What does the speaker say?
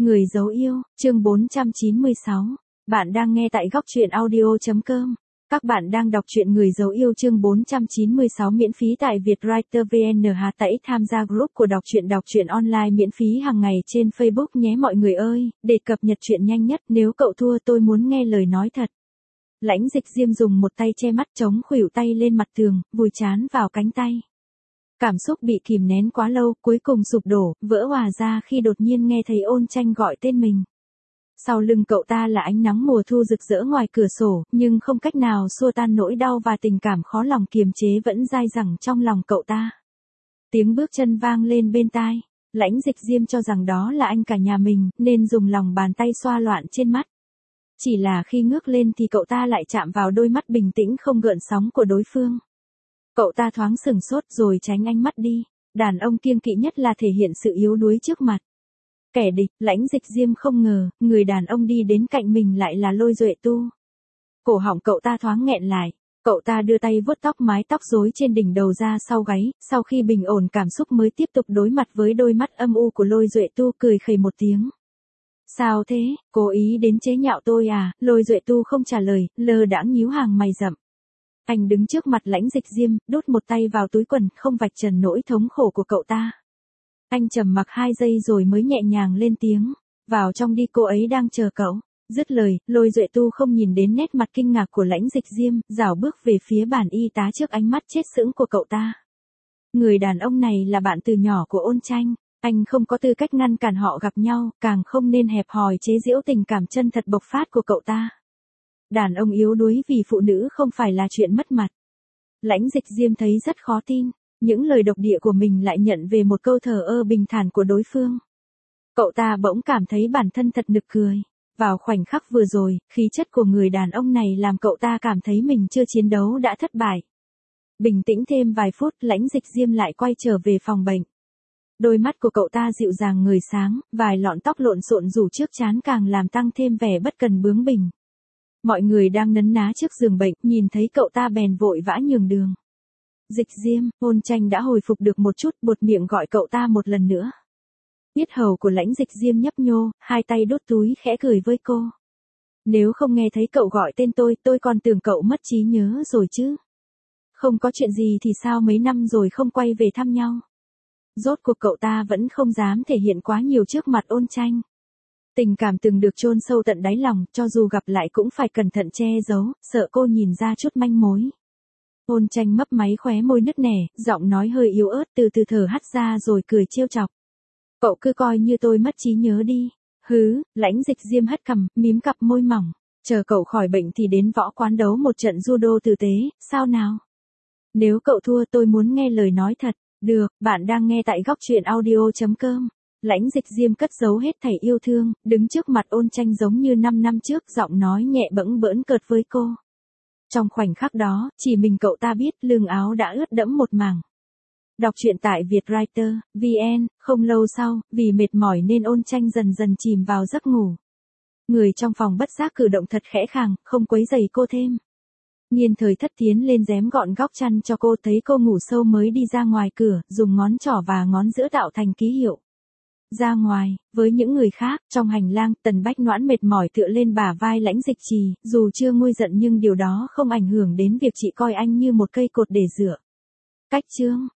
Người dấu yêu, chương 496. Bạn đang nghe tại góc truyện audio.com. Các bạn đang đọc truyện Người dấu yêu chương 496 miễn phí tại Vietwriter VN. Hãy tham gia group của đọc truyện online miễn phí hàng ngày trên Facebook nhé mọi người ơi, để cập nhật truyện nhanh nhất. Nếu cậu thua tôi muốn nghe lời nói thật. Lãnh Dịch Diêm dùng một tay che mắt chống khuỷu tay lên mặt tường, vùi trán vào cánh tay. Cảm xúc bị kìm nén quá lâu, cuối cùng sụp đổ, vỡ òa ra khi đột nhiên nghe thấy Ôn Tranh gọi tên mình. Sau lưng cậu ta là ánh nắng mùa thu rực rỡ ngoài cửa sổ, nhưng không cách nào xua tan nỗi đau và tình cảm khó lòng kiềm chế vẫn dai dẳng trong lòng cậu ta. Tiếng bước chân vang lên bên tai. Lãnh Dịch Diêm cho rằng đó là anh cả nhà mình, nên dùng lòng bàn tay xoa loạn trên mắt. Chỉ là khi ngước lên thì cậu ta lại chạm vào đôi mắt bình tĩnh không gợn sóng của đối phương. Cậu ta thoáng sửng sốt rồi tránh ánh mắt đi. Đàn ông kiêng kỵ nhất là thể hiện sự yếu đuối trước mặt kẻ địch. Lãnh Dịch Diêm không ngờ, người đàn ông đi đến cạnh mình lại là Lôi Duệ Tu. Cổ họng cậu ta thoáng nghẹn lại. Cậu ta đưa tay vuốt tóc mái tóc rối trên đỉnh đầu ra sau gáy, sau khi bình ổn cảm xúc mới tiếp tục đối mặt với đôi mắt âm u của Lôi Duệ Tu, cười khẩy một tiếng. Sao thế, cố ý đến chế nhạo tôi à? Lôi Duệ Tu không trả lời, lơ đãng nhíu hàng mày rậm. Anh đứng trước mặt Lãnh Dịch Diêm, đút một tay vào túi quần, không vạch trần nỗi thống khổ của cậu ta. Anh trầm mặc 2 giây rồi mới nhẹ nhàng lên tiếng. Vào trong đi, cô ấy đang chờ cậu. Dứt lời, Lôi Duệ Tu không nhìn đến nét mặt kinh ngạc của Lãnh Dịch Diêm, rảo bước về phía bàn y tá trước ánh mắt chết sững của cậu ta. Người đàn ông này là bạn từ nhỏ của Ôn Tranh. Anh không có tư cách ngăn cản họ gặp nhau, càng không nên hẹp hòi chế giễu tình cảm chân thật bộc phát của cậu ta. Đàn ông yếu đuối vì phụ nữ không phải là chuyện mất mặt. Lãnh Dịch Diêm thấy rất khó tin, những lời độc địa của mình lại nhận về một câu thờ ơ bình thản của đối phương. Cậu ta bỗng cảm thấy bản thân thật nực cười. Vào khoảnh khắc vừa rồi, khí chất của người đàn ông này làm cậu ta cảm thấy mình chưa chiến đấu đã thất bại. Bình tĩnh thêm vài phút, Lãnh Dịch Diêm lại quay trở về phòng bệnh. Đôi mắt của cậu ta dịu dàng ngời sáng, vài lọn tóc lộn xộn rủ trước trán càng làm tăng thêm vẻ bất cần bướng bỉnh. Mọi người đang nấn ná trước giường bệnh, nhìn thấy cậu ta bèn vội vã nhường đường. Dịch Diêm, Ôn Tranh đã hồi phục được một chút, buột miệng gọi cậu ta một lần nữa. Yết hầu của Lãnh Dịch Diêm nhấp nhô, hai tay đút túi khẽ cười với cô. Nếu không nghe thấy cậu gọi tên tôi còn tưởng cậu mất trí nhớ rồi chứ. Không có chuyện gì thì sao mấy năm rồi không quay về thăm nhau. Rốt cuộc cậu ta vẫn không dám thể hiện quá nhiều trước mặt Ôn Tranh. Tình cảm từng được chôn sâu tận đáy lòng, cho dù gặp lại cũng phải cẩn thận che giấu, sợ cô nhìn ra chút manh mối. Ôn Tranh mấp máy khóe môi nứt nẻ, giọng nói hơi yếu ớt, từ từ thở hắt ra rồi cười trêu chọc. Cậu cứ coi như tôi mất trí nhớ đi. Hứ, Lãnh Dịch Diêm hất cằm, mím cặp môi mỏng. Chờ cậu khỏi bệnh thì đến võ quán đấu một trận judo tử tế, sao nào? Nếu cậu thua tôi muốn nghe lời nói thật. Được, bạn đang nghe tại góc truyện audio.com. Lãnh Dịch Diêm cất giấu hết thảy yêu thương, đứng trước mặt Ôn Tranh giống như 5 năm trước, giọng nói nhẹ bẫng bỡn cợt với cô. Trong khoảnh khắc đó, chỉ mình cậu ta biết lưng áo đã ướt đẫm một mảng. Đọc truyện tại Vietwriter VN. Không lâu sau, vì mệt mỏi nên Ôn Tranh dần dần chìm vào giấc ngủ. Người trong phòng bất giác cử động thật khẽ khàng, không quấy rầy cô thêm. Nhiên Thời Thất tiến lên rém gọn góc chăn cho cô, thấy cô ngủ sâu mới đi ra ngoài cửa, dùng ngón trỏ và ngón giữa tạo thành ký hiệu. Ra ngoài, với những người khác, trong hành lang, Tần Bách Noãn mệt mỏi tựa lên bả vai Lãnh Dịch Trì, dù chưa nguôi giận nhưng điều đó không ảnh hưởng đến việc chị coi anh như một cây cột để dựa. Cách chương